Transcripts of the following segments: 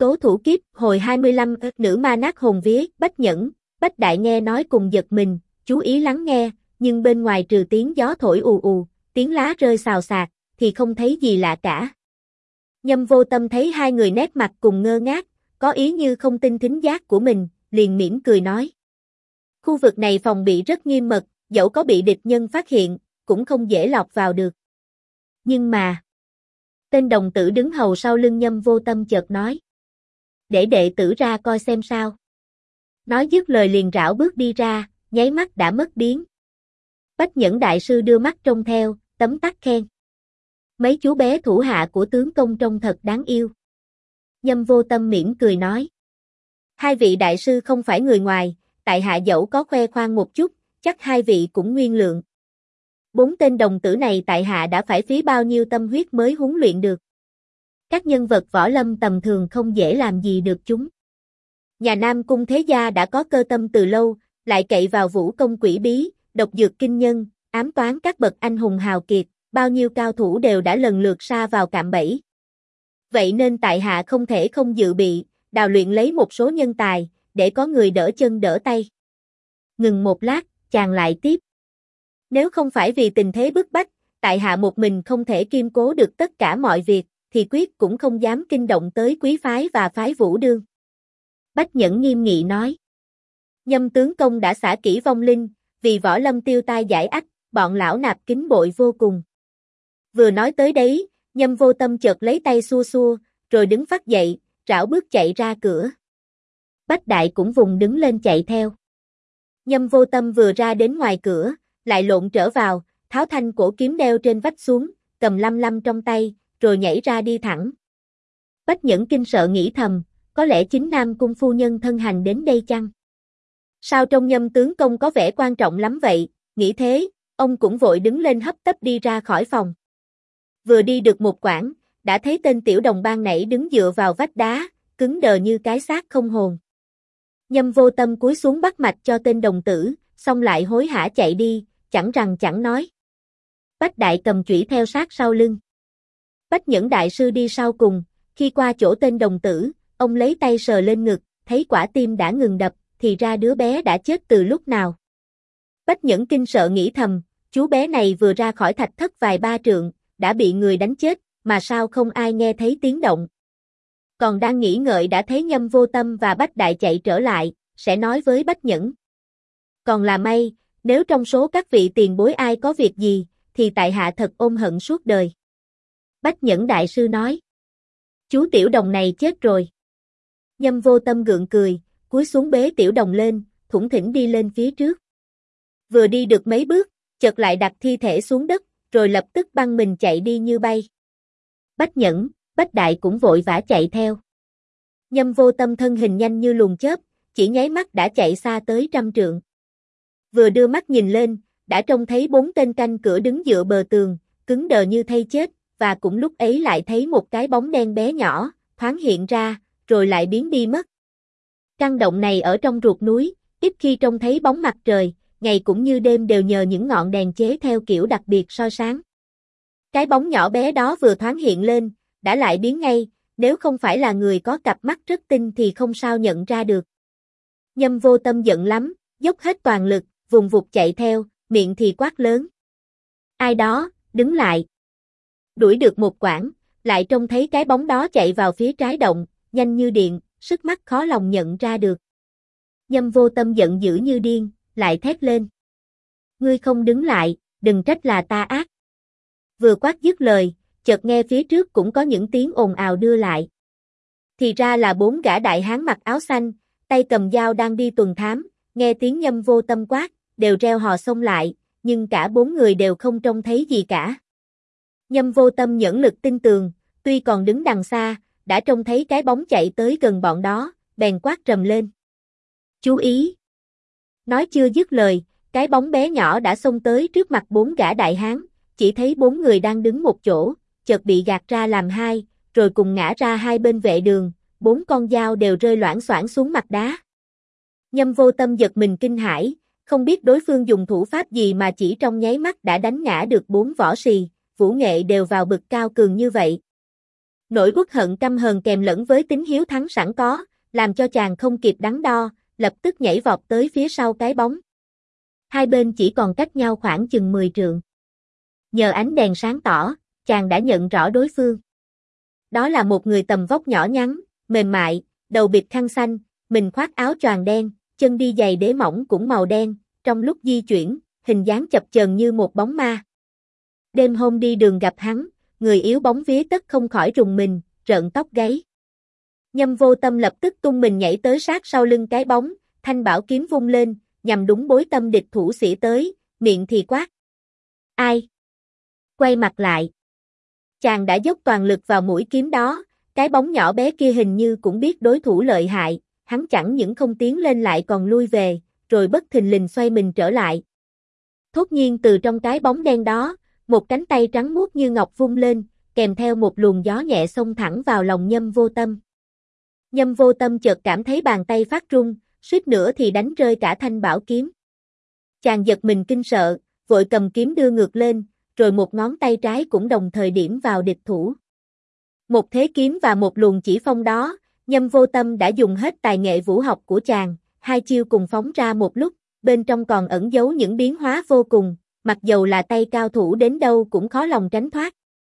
Tố thủ kiếp, hồi 25, nữ ma nát hồn vía, Bách Nhẫn, Bách Đại nghe nói cùng giật mình, chú ý lắng nghe, nhưng bên ngoài trừ tiếng gió thổi ù ù, tiếng lá rơi xào xạc, thì không thấy gì lạ cả. Nhâm Vô Tâm thấy hai người nét mặt cùng ngơ ngác, có ý như không tin thính giác của mình, liền mỉm cười nói. Khu vực này phòng bị rất nghiêm mật, dẫu có bị địch nhân phát hiện, cũng không dễ lọt vào được. Nhưng mà, tên đồng tử đứng hầu sau lưng Nhâm Vô Tâm chợt nói. Để đệ tử ra coi xem sao. Nói dứt lời liền rảo bước đi ra, nháy mắt đã mất biến. Bách Nhẫn đại sư đưa mắt trông theo, tấm tắc khen. Mấy chú bé thủ hạ của tướng công trông thật đáng yêu. Nhâm Vô Tâm mỉm cười nói. Hai vị đại sư không phải người ngoài, tại hạ dẫu có khoe khoang một chút, chắc hai vị cũng nguyên lượng. 4 tên đồng tử này tại hạ đã phải phí bao nhiêu tâm huyết mới huấn luyện được. Các nhân vật võ lâm tầm thường không dễ làm gì được chúng. Nhà Nam Cung thế gia đã có cơ tâm từ lâu, lại cậy vào vũ công quỷ bí, độc dược kinh nhân, ám toán các bậc anh hùng hào kiệt, bao nhiêu cao thủ đều đã lần lượt sa vào cạm bẫy. Vậy nên tại hạ không thể không dự bị, đào luyện lấy một số nhân tài, để có người đỡ chân đỡ tay. Ngừng một lát, chàng lại tiếp. Nếu không phải vì tình thế bức bách, tại hạ một mình không thể kiêm cố được tất cả mọi việc, thì quyết cũng không dám kinh động tới quý phái và phái Vũ Đương. Bách Nhẫn nghiêm nghị nói. Nhâm tướng công đã xả kỹ vong linh, vì võ lâm tiêu tai giải ách, bọn lão nạp kính bội vô cùng. Vừa nói tới đấy, Nhâm Vô Tâm chợt lấy tay xua xua, rồi đứng phắt dậy, rảo bước chạy ra cửa. Bách Đại cũng vùng đứng lên chạy theo. Nhâm Vô Tâm vừa ra đến ngoài cửa, lại lộn trở vào, tháo thanh cổ kiếm đeo trên vách xuống, cầm lăm lăm trong tay, rồi nhảy ra đi thẳng. Bách Nhẫn kinh sợ nghĩ thầm, có lẽ chính Nam Cung phu nhân thân hành đến đây chăng? Sao trông Nhâm tướng công có vẻ quan trọng lắm vậy? Nghĩ thế, ông cũng vội đứng lên hấp tấp đi ra khỏi phòng. Vừa đi được một quãng, đã thấy tên tiểu đồng ban nãy đứng dựa vào vách đá, cứng đờ như cái xác không hồn. Nhâm Vô Tâm cúi xuống bắt mạch cho tên đồng tử, xong lại hối hả chạy đi, chẳng rằng chẳng nói. Bách Đại cầm chủy theo sát sau lưng. Bách Nhẫn đại sư đi sau cùng, khi qua chỗ tên đồng tử, ông lấy tay sờ lên ngực, thấy quả tim đã ngừng đập, thì ra đứa bé đã chết từ lúc nào. Bách Nhẫn kinh sợ nghĩ thầm, chú bé này vừa ra khỏi thạch thất vài ba trượng, đã bị người đánh chết, mà sao không ai nghe thấy tiếng động. Còn đang nghĩ ngợi đã thấy Nhâm Vô Tâm và Bách Đại chạy trở lại, sẽ nói với Bách Nhẫn. Còn là may, nếu trong số các vị tiền bối ai có việc gì, thì tại hạ thật ôm hận suốt đời. Bách Nhẫn đại sư nói. Chú tiểu đồng này chết rồi. Nhâm Vô Tâm gượng cười, cúi xuống bế tiểu đồng lên, thủng thỉnh đi lên phía trước. Vừa đi được mấy bước, chợt lại đặt thi thể xuống đất, rồi lập tức băng mình chạy đi như bay. Bách Nhẫn, Bách Đại cũng vội vã chạy theo. Nhâm Vô Tâm thân hình nhanh như luồng chớp, chỉ nháy mắt đã chạy xa tới 100 trượng. Vừa đưa mắt nhìn lên, đã trông thấy 4 tên canh cửa đứng dựa bờ tường, cứng đờ như thây chết, và cũng lúc ấy lại thấy một cái bóng đen bé nhỏ, thoáng hiện ra, rồi lại biến đi mất. Căn động này ở trong ruột núi, ít khi trông thấy bóng mặt trời, ngày cũng như đêm đều nhờ những ngọn đèn chế theo kiểu đặc biệt soi sáng. Cái bóng nhỏ bé đó vừa thoáng hiện lên, đã lại biến ngay, nếu không phải là người có cặp mắt rất tinh thì không sao nhận ra được. Nhâm Vô Tâm giận lắm, dốc hết toàn lực, vùng vụt chạy theo, miệng thì quát lớn. Ai đó, đứng lại. Đuổi được một quãng, lại trông thấy cái bóng đó chạy vào phía trái động, nhanh như điện, sức mắt khó lòng nhận ra được. Nhâm Vô Tâm giận dữ như điên, lại thét lên. Ngươi không đứng lại, đừng trách là ta ác. Vừa quát dứt lời, chợt nghe phía trước cũng có những tiếng ồn ào đưa lại. Thì ra là 4 gã đại hán mặc áo xanh, tay cầm dao đang đi tuần thám, nghe tiếng Nhâm Vô Tâm quát, đều reo hò xông lại, nhưng cả 4 người đều không trông thấy gì cả. Nhâm Vô Tâm nhẫn lực tinh tường, tuy còn đứng đằng xa, đã trông thấy cái bóng chạy tới gần bọn đó, bèn quát trầm lên. Chú ý! Nói chưa dứt lời, cái bóng bé nhỏ đã xông tới trước mặt 4 gã đại hán, chỉ thấy 4 người đang đứng một chỗ, chợt bị gạt ra làm hai, rồi cùng ngã ra hai bên vệ đường, 4 con dao đều rơi loảng xoảng xuống mặt đá. Nhâm Vô Tâm giật mình kinh hãi, không biết đối phương dùng thủ pháp gì mà chỉ trong nháy mắt đã đánh ngã được 4 võ sĩ, vũ nghệ đều vào bậc cao cường như vậy. Nỗi uất hận căm hờn kèm lẫn với tính hiếu thắng sẵn có, làm cho chàng không kịp đắn đo, lập tức nhảy vọt tới phía sau cái bóng. Hai bên chỉ còn cách nhau khoảng chừng 10 trượng. Nhờ ánh đèn sáng tỏ, chàng đã nhận rõ đối phương. Đó là một người tầm vóc nhỏ nhắn, mềm mại, đầu bịt khăn xanh, mình khoác áo choàng đen, chân đi giày đế mỏng cũng màu đen, trong lúc di chuyển, hình dáng chập chờn như một bóng ma. Đêm hôm đi đường gặp hắn, người yếu bóng vía tất không khỏi rùng mình, rợn tóc gáy. Nhâm Vô Tâm lập tức tung mình nhảy tới sát sau lưng cái bóng, thanh bảo kiếm vung lên, nhằm đúng bối tâm địch thủ xỉ tới, miệng thì quát. Ai? Quay mặt lại. Chàng đã dốc toàn lực vào mũi kiếm đó, cái bóng nhỏ bé kia hình như cũng biết đối thủ lợi hại, hắn chẳng những không tiến lên lại còn lui về, rồi bất thình lình xoay mình trở lại. Thốt nhiên từ trong cái bóng đen đó, một cánh tay trắng muốt như ngọc vung lên, kèm theo một luồng gió nhẹ xông thẳng vào lòng Nhâm Vô Tâm. Nhâm Vô Tâm chợt cảm thấy bàn tay phát run, suýt nữa thì đánh rơi cả thanh bảo kiếm. Chàng giật mình kinh sợ, vội cầm kiếm đưa ngược lên, rồi một ngón tay trái cũng đồng thời điểm vào địch thủ. Một thế kiếm và một luồng chỉ phong đó, Nhâm Vô Tâm đã dùng hết tài nghệ vũ học của chàng, hai chiêu cùng phóng ra một lúc, bên trong còn ẩn giấu những biến hóa vô cùng, mặc dầu là tay cao thủ đến đâu cũng khó lòng tránh thoát.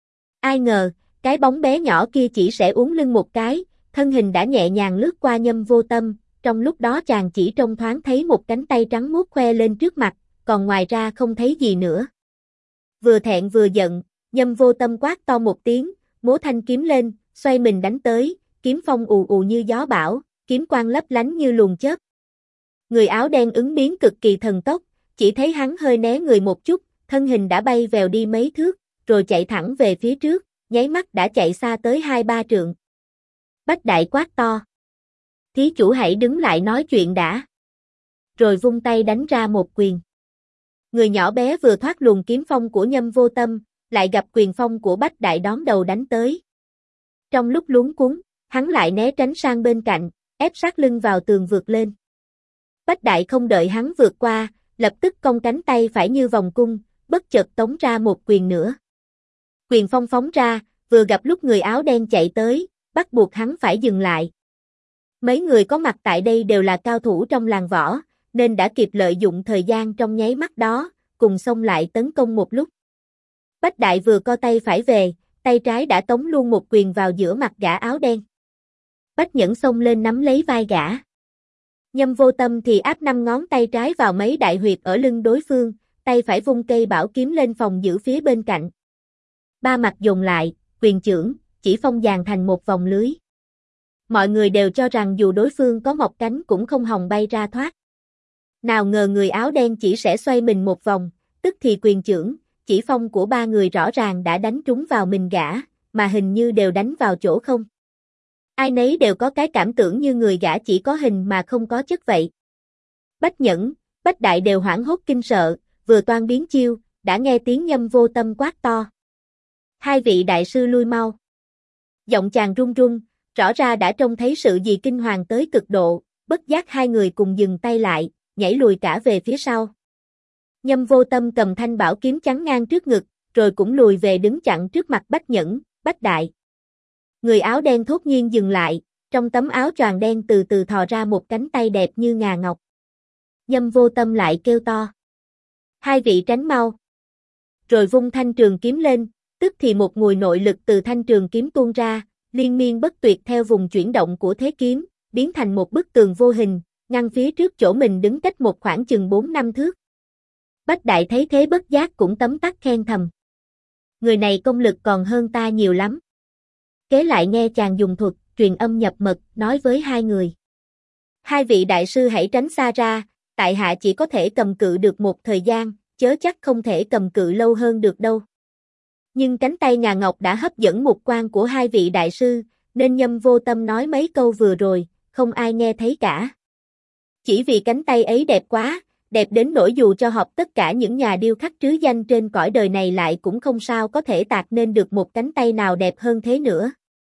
Ai ngờ, cái bóng bé nhỏ kia chỉ sẽ uốn lưng một cái, thân hình đã nhẹ nhàng lướt qua Nhâm Vô Tâm, trong lúc đó chàng chỉ trông thoáng thấy một cánh tay trắng muốt khoe lên trước mặt, còn ngoài ra không thấy gì nữa. Vừa thẹn vừa giận, Nhâm Vô Tâm quát to một tiếng, múa thanh kiếm lên, xoay mình đánh tới, kiếm phong ù ù như gió bão, kiếm quang lấp lánh như luồng chớp. Người áo đen ứng biến cực kỳ thần tốc, chỉ thấy hắn hơi né người một chút, thân hình đã bay vèo đi mấy thước, rồi chạy thẳng về phía trước, nháy mắt đã chạy xa tới 2-3 trượng. Bách Đại quát to. Thí chủ hãy đứng lại nói chuyện đã. Rồi vung tay đánh ra một quyền. Người nhỏ bé vừa thoát luồng kiếm phong của Nhâm Vô Tâm, lại gặp quyền phong của Bách Đại đón đầu đánh tới. Trong lúc luống cuống, hắn lại né tránh sang bên cạnh, ép sát lưng vào tường vượt lên. Bách Đại không đợi hắn vượt qua, lập tức cong cánh tay phải như vòng cung, bất chợt tống ra một quyền nữa. Quyền phong phóng ra, vừa gặp lúc người áo đen chạy tới, bắt buộc hắn phải dừng lại. Mấy người có mặt tại đây đều là cao thủ trong làng võ, nên đã kịp lợi dụng thời gian trong nháy mắt đó, cùng xông lại tấn công một lúc. Bách Đại vừa co tay phải về, tay trái đã tống luôn một quyền vào giữa mặt gã áo đen. Bách Nhẫn xông lên nắm lấy vai gã. Nhâm Vô Tâm thì áp 5 ngón tay trái vào mấy đại huyệt ở lưng đối phương, tay phải vung cây bảo kiếm lên phòng giữ phía bên cạnh. Ba mặt dồn lại, quyền chưởng, chỉ phong dàn thành một vòng lưới. Mọi người đều cho rằng dù đối phương có mọc cánh cũng không hòng bay ra thoát. Nào ngờ người áo đen chỉ sẽ xoay mình một vòng, tức thì quyền chưởng, chỉ phong của ba người rõ ràng đã đánh trúng vào mình gã, mà hình như đều đánh vào chỗ không. Ai nấy đều có cái cảm tưởng như người gã chỉ có hình mà không có chất vậy. Bách Nhẫn, Bách Đại đều hoảng hốt kinh sợ, vừa toan biến chiêu, đã nghe tiếng Nhâm Vô Tâm quát to. Hai vị đại sư lui mau. Giọng chàng run run, rõ ra đã trông thấy sự gì kinh hoàng tới cực độ, bất giác hai người cùng dừng tay lại, nhảy lùi cả về phía sau. Nhâm Vô Tâm cầm thanh bảo kiếm chắn ngang trước ngực, rồi cũng lùi về đứng chặn trước mặt Bách Nhẫn, Bách Đại. Người áo đen thốt nhiên dừng lại, trong tấm áo choàng đen từ từ thò ra một cánh tay đẹp như ngà ngọc. Nhâm Vô Tâm lại kêu to. Hai vị tránh mau. Rồi vung thanh trường kiếm lên, tức thì một nguồn nội lực từ thanh trường kiếm tuôn ra, liên miên bất tuyệt theo vùng chuyển động của thế kiếm, biến thành một bức tường vô hình, ngăn phía trước chỗ mình đứng cách một khoảng chừng 4-5 thước. Bách Đại thấy thế bất giác cũng tấm tắc khen thầm. Người này công lực còn hơn ta nhiều lắm. Kế lại nghe chàng dùng thuật, truyền âm nhập mật, nói với hai người. Hai vị đại sư hãy tránh xa ra, tại hạ chỉ có thể cầm cự được một thời gian, chớ chắc không thể cầm cự lâu hơn được đâu. Nhưng cánh tay ngà ngọc đã hấp dẫn mục quan của hai vị đại sư, nên Nhâm Vô Tâm nói mấy câu vừa rồi, không ai nghe thấy cả. Chỉ vì cánh tay ấy đẹp quá, đẹp đến nỗi dù cho họp tất cả những nhà điêu khắc trứ danh trên cõi đời này lại cũng không sao có thể tạc nên được một cánh tay nào đẹp hơn thế nữa.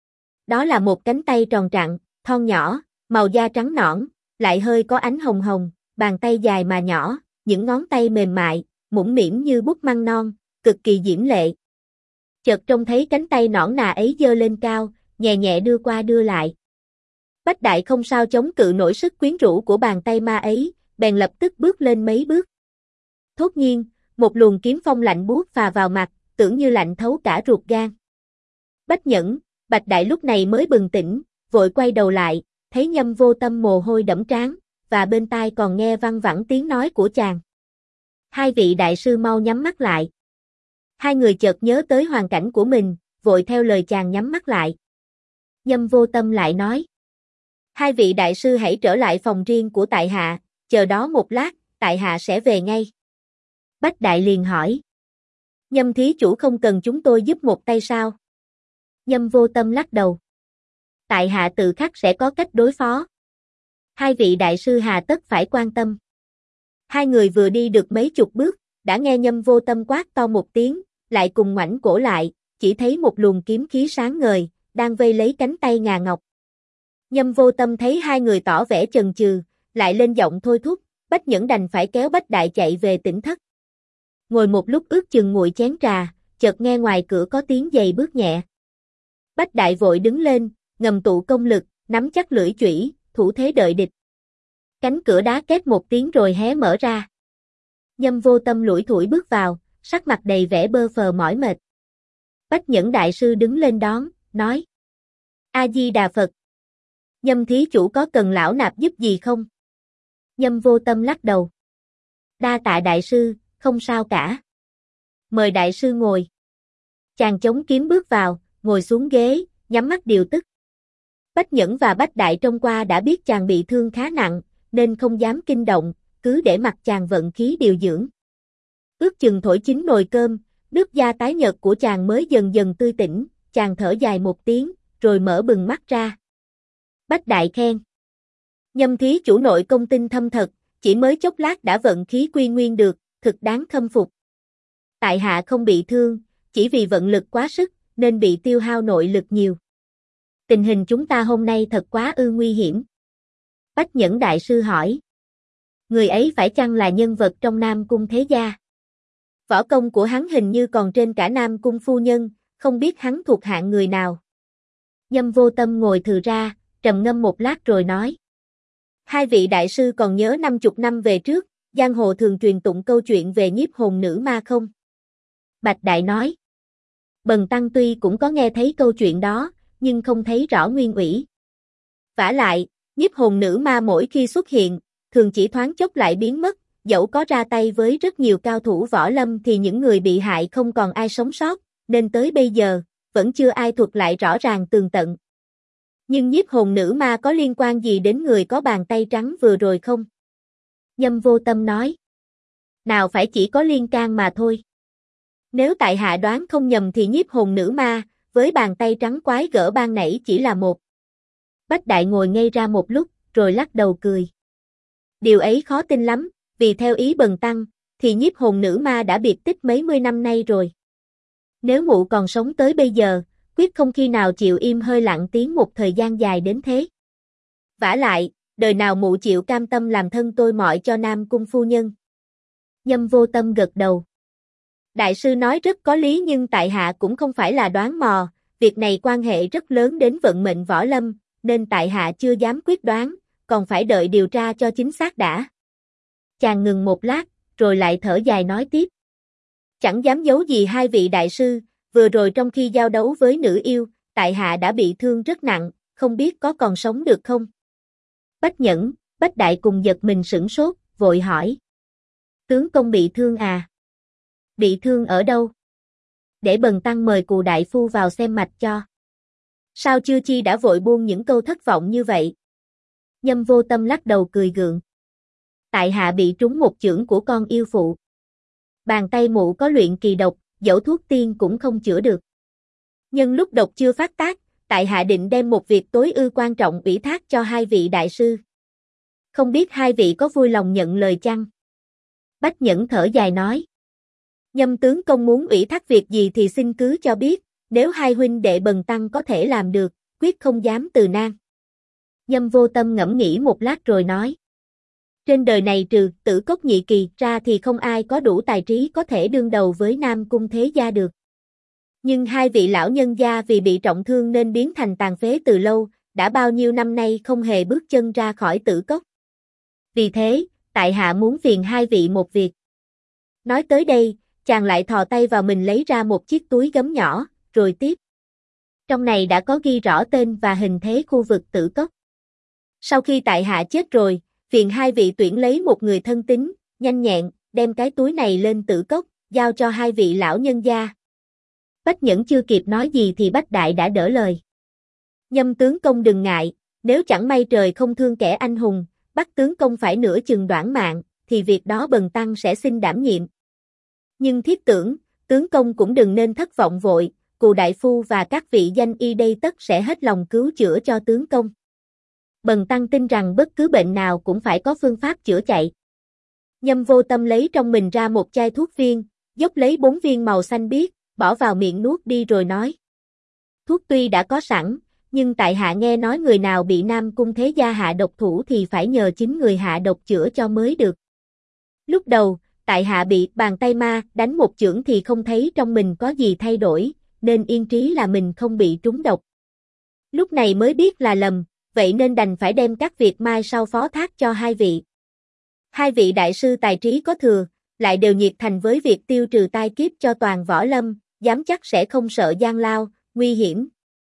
Đó là một cánh tay tròn trặn, thon nhỏ, màu da trắng nõn, lại hơi có ánh hồng hồng, bàn tay dài mà nhỏ, những ngón tay mềm mại, mũm mĩm như bút măng non, cực kỳ diễm lệ. Chợt trông thấy cánh tay nõn nà ấy giơ lên cao, nhẹ nhẹ đưa qua đưa lại. Bách Đại không sao chống cự nổi sức quyến rũ của bàn tay ma ấy, bèn lập tức bước lên mấy bước. Thốt nhiên, một luồng kiếm phong lạnh buốt phà vào mặt, tưởng như lạnh thấu cả ruột gan. Bách Nhẫn, Bạch Đại lúc này mới bừng tỉnh, vội quay đầu lại, thấy Nhâm Vô Tâm mồ hôi đẫm trán, và bên tai còn nghe văng vẳng tiếng nói của chàng. Hai vị đại sư mau nhắm mắt lại. Hai người chợt nhớ tới hoàn cảnh của mình, vội theo lời chàng nhắm mắt lại. Nhâm Vô Tâm lại nói. Hai vị đại sư hãy trở lại phòng riêng của tại hạ, chờ đó một lát, tại hạ sẽ về ngay. Bách Đại liền hỏi. Nhâm thí chủ không cần chúng tôi giúp một tay sao? Nhâm Vô Tâm lắc đầu. Tại hạ tự khắc sẽ có cách đối phó. Hai vị đại sư hà tất phải quan tâm. Hai người vừa đi được mấy chục bước, đã nghe Nhâm Vô Tâm quát to một tiếng, lại cùng ngoảnh cổ lại, chỉ thấy một luồng kiếm khí sáng ngời, đang vây lấy cánh tay ngà ngọc. Nhâm Vô Tâm thấy hai người tỏ vẻ chần chừ, lại lên giọng thôi thúc, Bách Nhẫn đành phải kéo Bách Đại chạy về tỉnh thất. Ngồi một lúc ước chừng nguội chén trà, chợt nghe ngoài cửa có tiếng giày bước nhẹ. Bách Đại vội đứng lên, ngầm tụ công lực, nắm chắc lưỡi chủy, thủ thế đợi địch. Cánh cửa đá két một tiếng rồi hé mở ra. Nhâm Vô Tâm lủi thủi bước vào, sắc mặt đầy vẻ bơ phờ mỏi mệt. Bách Nhẫn đại sư đứng lên đón, nói: A Di Đà Phật. Nhâm thí chủ có cần lão nạp giúp gì không? Nhâm Vô Tâm lắc đầu. Đa tạ đại sư, không sao cả. Mời đại sư ngồi. Chàng chống kiếm bước vào, ngồi xuống ghế, nhắm mắt điều tức. Bách Nhẫn và Bách Đại trông qua đã biết chàng bị thương khá nặng, nên không dám kinh động, cứ để mặc chàng vận khí điều dưỡng. Ước chừng thổi chín nồi cơm, nước da tái nhợt của chàng mới dần dần tươi tỉnh, chàng thở dài một tiếng, rồi mở bừng mắt ra. Bách Đại khen. Nhâm thí chủ nội công tinh thâm thật, chỉ mới chốc lát đã vận khí quy nguyên được, thực đáng khâm phục. Tại hạ không bị thương, chỉ vì vận lực quá sức, nên bị tiêu hao nội lực nhiều. Tình hình chúng ta hôm nay thật quá nguy hiểm. Bách Nhẫn đại sư hỏi. Người ấy phải chăng là nhân vật trong Nam Cung thế gia? Võ công của hắn hình như còn trên cả Nam Cung phu nhân, không biết hắn thuộc hạng người nào. Nhâm Vô Tâm ngồi thừ ra, trầm ngâm một lát rồi nói. Hai vị đại sư còn nhớ 50 năm về trước, giang hồ thường truyền tụng câu chuyện về nhiếp hồn nữ ma không? Bạch Đại nói. Bần tăng tuy cũng có nghe thấy câu chuyện đó, nhưng không thấy rõ nguyên ủy. Vả lại, nhiếp hồn nữ ma mỗi khi xuất hiện, thường chỉ thoáng chốc lại biến mất, dẫu có ra tay với rất nhiều cao thủ võ lâm thì những người bị hại không còn ai sống sót, nên tới bây giờ, vẫn chưa ai thuật lại rõ ràng tường tận. Nhưng nhiếp hồn nữ ma có liên quan gì đến người có bàn tay trắng vừa rồi không? Nhâm Vô Tâm nói. Nào phải chỉ có liên can mà thôi. Nếu tại hạ đoán không nhầm thì nhiếp hồn nữ ma, với bàn tay trắng quái gở ban nãy chỉ là một. Bách Đại ngồi ngây ra một lúc, rồi lắc đầu cười. Điều ấy khó tin lắm, vì theo ý bần tăng, thì nhiếp hồn nữ ma đã biệt tích mấy mươi năm nay rồi. Nếu mụ còn sống tới bây giờ, quyết không khi nào chịu im hơi lặng tiếng một thời gian dài đến thế. Vả lại, đời nào mụ chịu cam tâm làm thân tôi mọi cho Nam Cung phu nhân. Nhâm Vô Tâm gật đầu. Đại sư nói rất có lý nhưng tại hạ cũng không phải là đoán mò, việc này quan hệ rất lớn đến vận mệnh võ lâm, nên tại hạ chưa dám quyết đoán, còn phải đợi điều tra cho chính xác đã. Chàng ngừng một lát, rồi lại thở dài nói tiếp. Chẳng dám giấu gì hai vị đại sư, vừa rồi trong khi giao đấu với nữ yêu, tại hạ đã bị thương rất nặng, không biết có còn sống được không? Bách Nhẫn, Bách Đại cùng giật mình sửng sốt, vội hỏi. Tướng công bị thương à? Bị thương ở đâu? Để bần tăng mời Cù đại phu vào xem mạch cho. Sao chưa chi đã vội buông những câu thất vọng như vậy? Nhâm Vô Tâm lắc đầu cười gượng. Tại hạ bị trúng một chưởng của con yêu phụ. Bàn tay mụ có luyện kỳ độc, dẫu thuốc tiên cũng không chữa được. Nhân lúc độc chưa phát tác, tại hạ định đem một việc tối ư quan trọng ủy thác cho hai vị đại sư. Không biết hai vị có vui lòng nhận lời chăng? Bách Nhẫn thở dài nói. Nhâm tướng công muốn ủy thác việc gì thì xin cứ cho biết, nếu hai huynh đệ bần tăng có thể làm được, quyết không dám từ nan. Nhâm Vô Tâm ngẫm nghĩ một lát rồi nói. Trên đời này trừ Tử Cốc Nhị Kỳ ra thì không ai có đủ tài trí có thể đương đầu với Nam Cung thế gia được. Nhưng hai vị lão nhân gia vì bị trọng thương nên biến thành tàn phế từ lâu, đã bao nhiêu năm nay không hề bước chân ra khỏi Tử Cốc. Vì thế, tại hạ muốn phiền hai vị một việc. Nói tới đây, chàng lại thò tay vào mình lấy ra một chiếc túi gấm nhỏ, rồi tiếp. Trong này đã có ghi rõ tên và hình thế khu vực Tử Cốc. Sau khi tại hạ chết rồi, phiền hai vị tuyển lấy một người thân tín, nhanh nhẹn, đem cái túi này lên Tử Cốc, giao cho hai vị lão nhân gia. Bách Nhẫn chưa kịp nói gì thì Bách Đại đã đỡ lời. Nhâm tướng công đừng ngại, nếu chẳng may trời không thương kẻ anh hùng, bắt tướng công phải nửa chừng đoản mạng, thì việc đó bần tăng sẽ xin đảm nhiệm. Nhưng thiếp tưởng, tướng công cũng đừng nên thất vọng vội, Cù đại phu và các vị danh y đây tất sẽ hết lòng cứu chữa cho tướng công. Bần tăng tin rằng bất cứ bệnh nào cũng phải có phương pháp chữa chạy. Nhâm Vô Tâm lấy trong mình ra một chai thuốc viên, dốc lấy 4 viên màu xanh biếc, bỏ vào miệng nuốt đi rồi nói. Thuốc tuy đã có sẵn, nhưng tại hạ nghe nói người nào bị Nam Cung Thế Gia hạ độc thủ thì phải nhờ chính người hạ độc chữa cho mới được. Lúc đầu, tại hạ bị bàn tay ma đánh một chưởng thì không thấy trong mình có gì thay đổi, nên yên trí là mình không bị trúng độc. Lúc này mới biết là lầm, vậy nên đành phải đem các việc mai sau phó thác cho hai vị. Hai vị đại sư tài trí có thừa, lại đều nhiệt thành với việc tiêu trừ tai kiếp cho toàn võ lâm, dám chắc sẽ không sợ gian lao, nguy hiểm.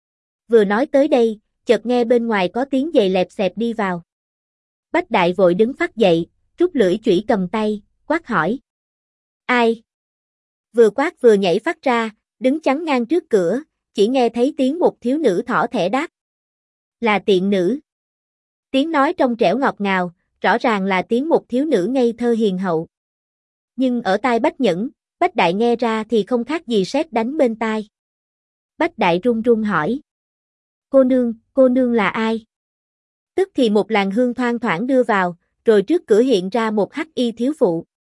Vừa nói tới đây, chợt nghe bên ngoài có tiếng giày lẹp xẹp đi vào. Bách Đại vội đứng phắt dậy, rút lưỡi chủy cầm tay, quát hỏi. Ai? Vừa quát vừa nhảy phát ra, đứng chắn ngang trước cửa, chỉ nghe thấy tiếng một thiếu nữ thỏ thẻ đáp. Là tiện nữ. Tiếng nói trong trẻo ngọt ngào, rõ ràng là tiếng một thiếu nữ ngây thơ hiền hậu. Nhưng ở tai Bách Nhẫn, Bách Đại nghe ra thì không khác gì sét đánh bên tai. Bách Đại run run hỏi. Cô nương là ai? Tức thì một làn hương thoang thoảng đưa vào, rồi trước cửa hiện ra một hắc y thiếu phụ.